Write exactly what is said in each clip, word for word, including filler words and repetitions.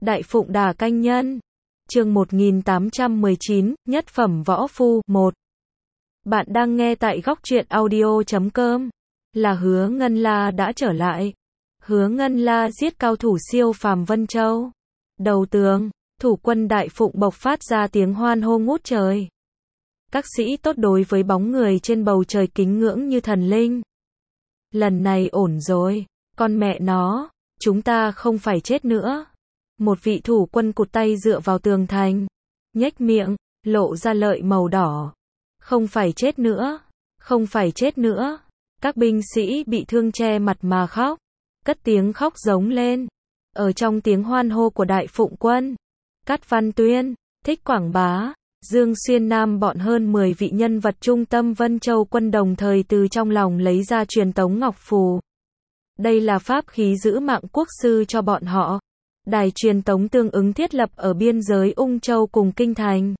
Đại Phụng Đà Canh Nhân. Chương một nghìn tám trăm mười chín, Nhất phẩm võ phu, một. Bạn đang nghe tại góc truyện audio chấm com. Là Hứa Ngân La đã trở lại. Hứa Ngân La giết cao thủ siêu phàm Vân Châu. Đầu tường, thủ quân Đại Phụng bộc phát ra tiếng hoan hô ngút trời. Các sĩ tốt đối với bóng người trên bầu trời kính ngưỡng như thần linh. Lần này ổn rồi, con mẹ nó, chúng ta không phải chết nữa. Một vị thủ quân cụt tay dựa vào tường thành, nhếch miệng, lộ ra lợi màu đỏ. Không phải chết nữa, không phải chết nữa. Các binh sĩ bị thương che mặt mà khóc, cất tiếng khóc giống lên. Ở trong tiếng hoan hô của Đại Phụng quân, Cát Văn Tuyên, Thích Quảng Bá, Dương Xuyên Nam bọn hơn mười vị nhân vật trung tâm Vân Châu quân đồng thời từ trong lòng lấy ra truyền tống ngọc phù. Đây là pháp khí giữ mạng quốc sư cho bọn họ. Đài truyền tống tương ứng thiết lập ở biên giới Ung Châu cùng Kinh Thành.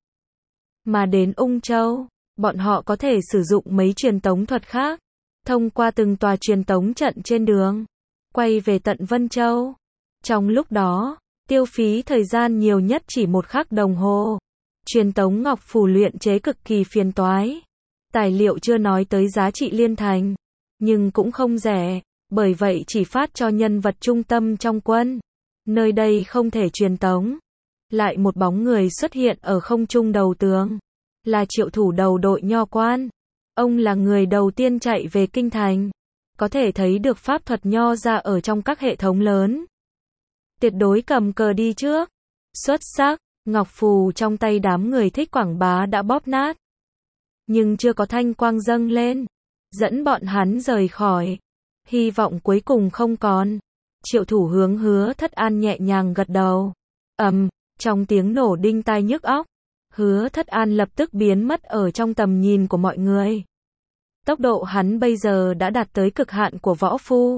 Mà đến Ung Châu, bọn họ có thể sử dụng mấy truyền tống thuật khác, thông qua từng tòa truyền tống trận trên đường, quay về tận Vân Châu. Trong lúc đó, tiêu phí thời gian nhiều nhất chỉ một khắc đồng hồ. Truyền tống ngọc phù luyện chế cực kỳ phiền toái. Tài liệu chưa nói tới giá trị liên thành, nhưng cũng không rẻ, bởi vậy chỉ phát cho nhân vật trung tâm trong quân. Nơi đây không thể truyền tống. Lại một bóng người xuất hiện ở không trung đầu tường. Là Triệu thủ đầu đội Nho Quan. Ông là người đầu tiên chạy về Kinh Thành. Có thể thấy được pháp thuật Nho ra ở trong các hệ thống lớn. Tuyệt đối cầm cờ đi trước. Xuất sắc, ngọc phù trong tay đám người Thích Quảng Bá đã bóp nát. Nhưng chưa có thanh quang dâng lên, dẫn bọn hắn rời khỏi. Hy vọng cuối cùng không còn. Triệu thủ hướng Hứa Thất An nhẹ nhàng gật đầu. Ầm, trong tiếng nổ đinh tai nhức óc, Hứa Thất An lập tức biến mất ở trong tầm nhìn của mọi người. Tốc độ hắn bây giờ đã đạt tới cực hạn của võ phu.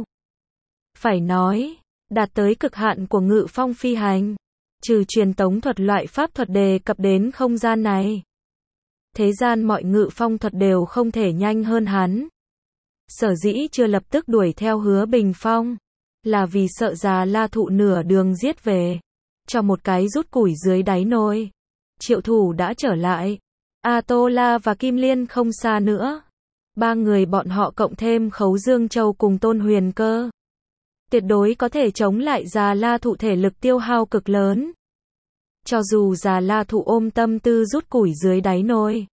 Phải nói, đạt tới cực hạn của ngự phong phi hành. Trừ truyền tống thuật loại pháp thuật đề cập đến không gian này. Thế gian mọi ngự phong thuật đều không thể nhanh hơn hắn. Sở dĩ chưa lập tức đuổi theo Hứa Bình Phong, là vì sợ Già La Thụ nửa đường giết về, cho một cái rút củi dưới đáy nồi. Triệu thủ đã trở lại. A Tô La và Kim Liên không xa nữa. Ba người bọn họ cộng thêm Khấu Dương Châu cùng Tôn Huyền Cơ, tuyệt đối có thể chống lại Già La Thụ thể lực tiêu hao cực lớn. Cho dù Già La Thụ ôm tâm tư rút củi dưới đáy nồi,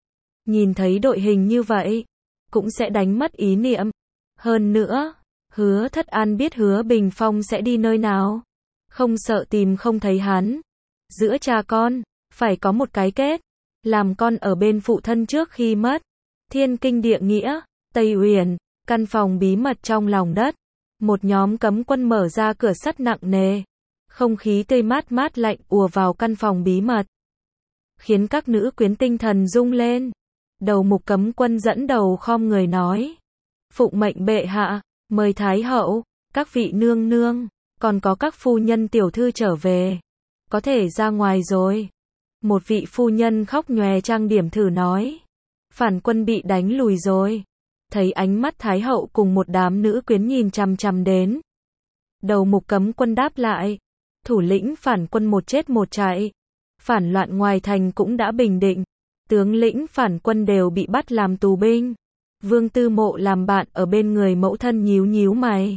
nhìn thấy đội hình như vậy, cũng sẽ đánh mất ý niệm. Hơn nữa, Hứa Thất An biết Hứa Bình Phong sẽ đi nơi nào, không sợ tìm không thấy hắn. Giữa cha con, phải có một cái kết, làm con ở bên phụ thân trước khi mất. Thiên Kinh Địa Nghĩa, Tây Uyển, căn phòng bí mật trong lòng đất. Một nhóm cấm quân mở ra cửa sắt nặng nề. Không khí tươi mát mát lạnh ùa vào căn phòng bí mật, khiến các nữ quyến tinh thần rung lên. Đầu mục cấm quân dẫn đầu khom người nói: Phụng mệnh bệ hạ, mời Thái hậu, các vị nương nương, còn có các phu nhân tiểu thư trở về. Có thể ra ngoài rồi. Một vị phu nhân khóc nhòe trang điểm thử nói: Phản quân bị đánh lùi rồi. Thấy ánh mắt Thái hậu cùng một đám nữ quyến nhìn chằm chằm đến. Đầu mục cấm quân đáp lại: Thủ lĩnh phản quân một chết một chạy. Phản loạn ngoài thành cũng đã bình định. Tướng lĩnh phản quân đều bị bắt làm tù binh. Vương Tư Mộ làm bạn ở bên người mẫu thân nhíu nhíu mày.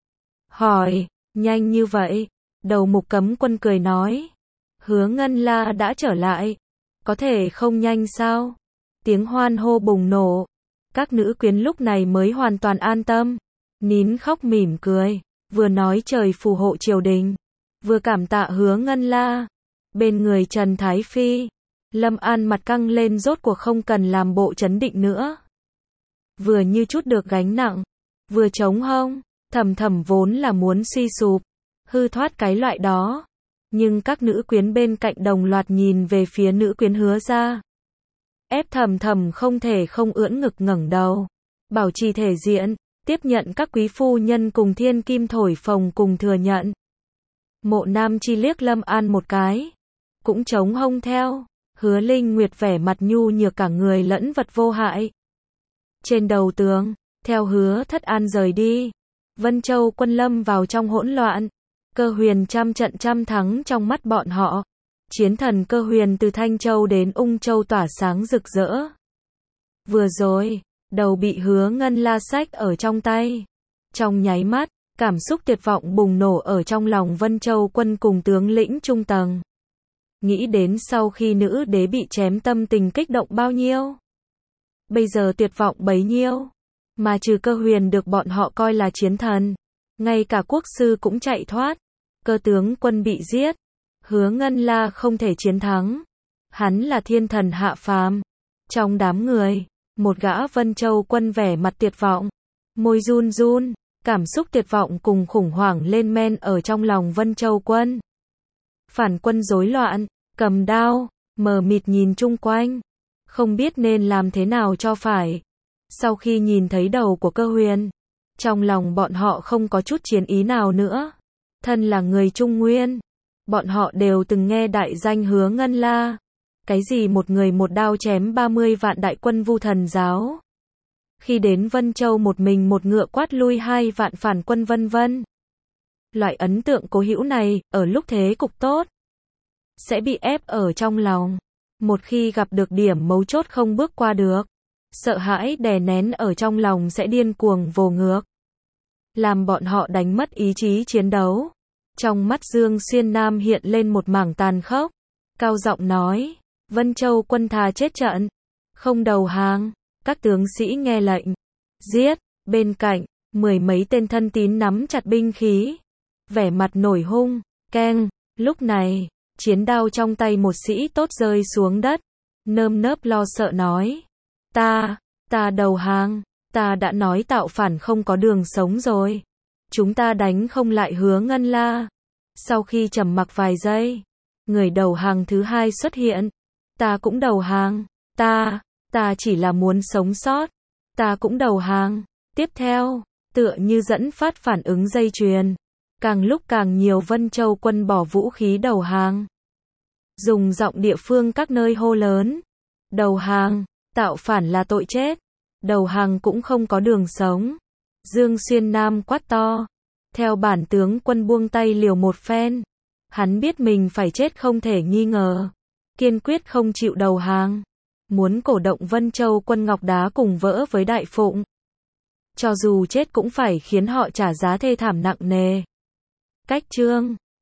Hỏi, nhanh như vậy? Đầu mục cấm quân cười nói: Hứa Ngân La đã trở lại. Có thể không nhanh sao? Tiếng hoan hô bùng nổ. Các nữ quyến lúc này mới hoàn toàn an tâm. Nín khóc mỉm cười. Vừa nói trời phù hộ triều đình, vừa cảm tạ Hứa Ngân La. Bên người Trần Thái Phi, Lâm An mặt căng lên, rốt cuộc không cần làm bộ trấn định nữa. Vừa như chút được gánh nặng, vừa trống hông. Thầm thầm vốn là muốn suy sụp, hư thoát cái loại đó. Nhưng các nữ quyến bên cạnh đồng loạt nhìn về phía nữ quyến Hứa ra. Ép thầm thầm không thể không ưỡn ngực ngẩng đầu, bảo trì thể diện, tiếp nhận các quý phu nhân cùng thiên kim thổi phồng cùng thừa nhận. Mộ Nam Chi liếc Lâm An một cái, cũng trống hông theo. Hứa Linh Nguyệt vẻ mặt nhu nhược cả người lẫn vật vô hại. Trên đầu tường, theo Hứa Thất An rời đi, Vân Châu quân lâm vào trong hỗn loạn. Cơ Huyền trăm trận trăm thắng trong mắt bọn họ. Chiến thần Cơ Huyền từ Thanh Châu đến Ung Châu tỏa sáng rực rỡ. Vừa rồi, đầu bị Hứa Ngân La xách ở trong tay. Trong nháy mắt, cảm xúc tuyệt vọng bùng nổ ở trong lòng Vân Châu Quân cùng tướng lĩnh trung tầng. Nghĩ đến sau khi nữ đế bị chém tâm tình kích động bao nhiêu. Bây giờ tuyệt vọng bấy nhiêu. Mà trừ Cơ Huyền được bọn họ coi là chiến thần. Ngay cả quốc sư cũng chạy thoát. Cơ tướng quân bị giết. Hứa Ngân La không thể chiến thắng. Hắn là thiên thần hạ phàm. Trong đám người, một gã Vân Châu Quân vẻ mặt tuyệt vọng. Môi run run, cảm xúc tuyệt vọng cùng khủng hoảng lên men ở trong lòng Vân Châu Quân. Phản quân rối loạn, cầm đao, mờ mịt nhìn chung quanh. Không biết nên làm thế nào cho phải. Sau khi nhìn thấy đầu của Cơ Huyền, trong lòng bọn họ không có chút chiến ý nào nữa. Thân là người Trung Nguyên, bọn họ đều từng nghe đại danh Hứa Ngân La. Cái gì một người một đao chém ba mươi vạn đại quân Vu Thần giáo. Khi đến Vân Châu một mình một ngựa quát lui hai vạn phản quân vân vân. Loại ấn tượng cố hữu này, ở lúc thế cục tốt, sẽ bị ép ở trong lòng. Một khi gặp được điểm mấu chốt không bước qua được, sợ hãi đè nén ở trong lòng sẽ điên cuồng vồ ngược. Làm bọn họ đánh mất ý chí chiến đấu. Trong mắt Dương Xuyên Nam hiện lên một mảng tàn khốc. Cao giọng nói, Vân Châu Quân thà chết trận, không đầu hàng. Các tướng sĩ nghe lệnh, giết. Bên cạnh, mười mấy tên thân tín nắm chặt binh khí, vẻ mặt nổi hung, keng. Lúc này, chiến đao trong tay một sĩ tốt rơi xuống đất, nơm nớp lo sợ nói, ta, ta đầu hàng, ta đã nói tạo phản không có đường sống rồi. Chúng ta đánh không lại Hứa Ngân La. Sau khi trầm mặc vài giây, người đầu hàng thứ hai xuất hiện. Ta cũng đầu hàng, ta, ta chỉ là muốn sống sót. Ta cũng đầu hàng. Tiếp theo, tựa như dẫn phát phản ứng dây chuyền. Càng lúc càng nhiều Vân Châu Quân bỏ vũ khí đầu hàng. Dùng giọng địa phương các nơi hô lớn. Đầu hàng, tạo phản là tội chết. Đầu hàng cũng không có đường sống. Dương Xuyên Nam quát to. Theo bản tướng quân buông tay liều một phen. Hắn biết mình phải chết không thể nghi ngờ. Kiên quyết không chịu đầu hàng. Muốn cổ động Vân Châu Quân ngọc đá cùng vỡ với Đại Phụng. Cho dù chết cũng phải khiến họ trả giá thê thảm nặng nề. Cách chương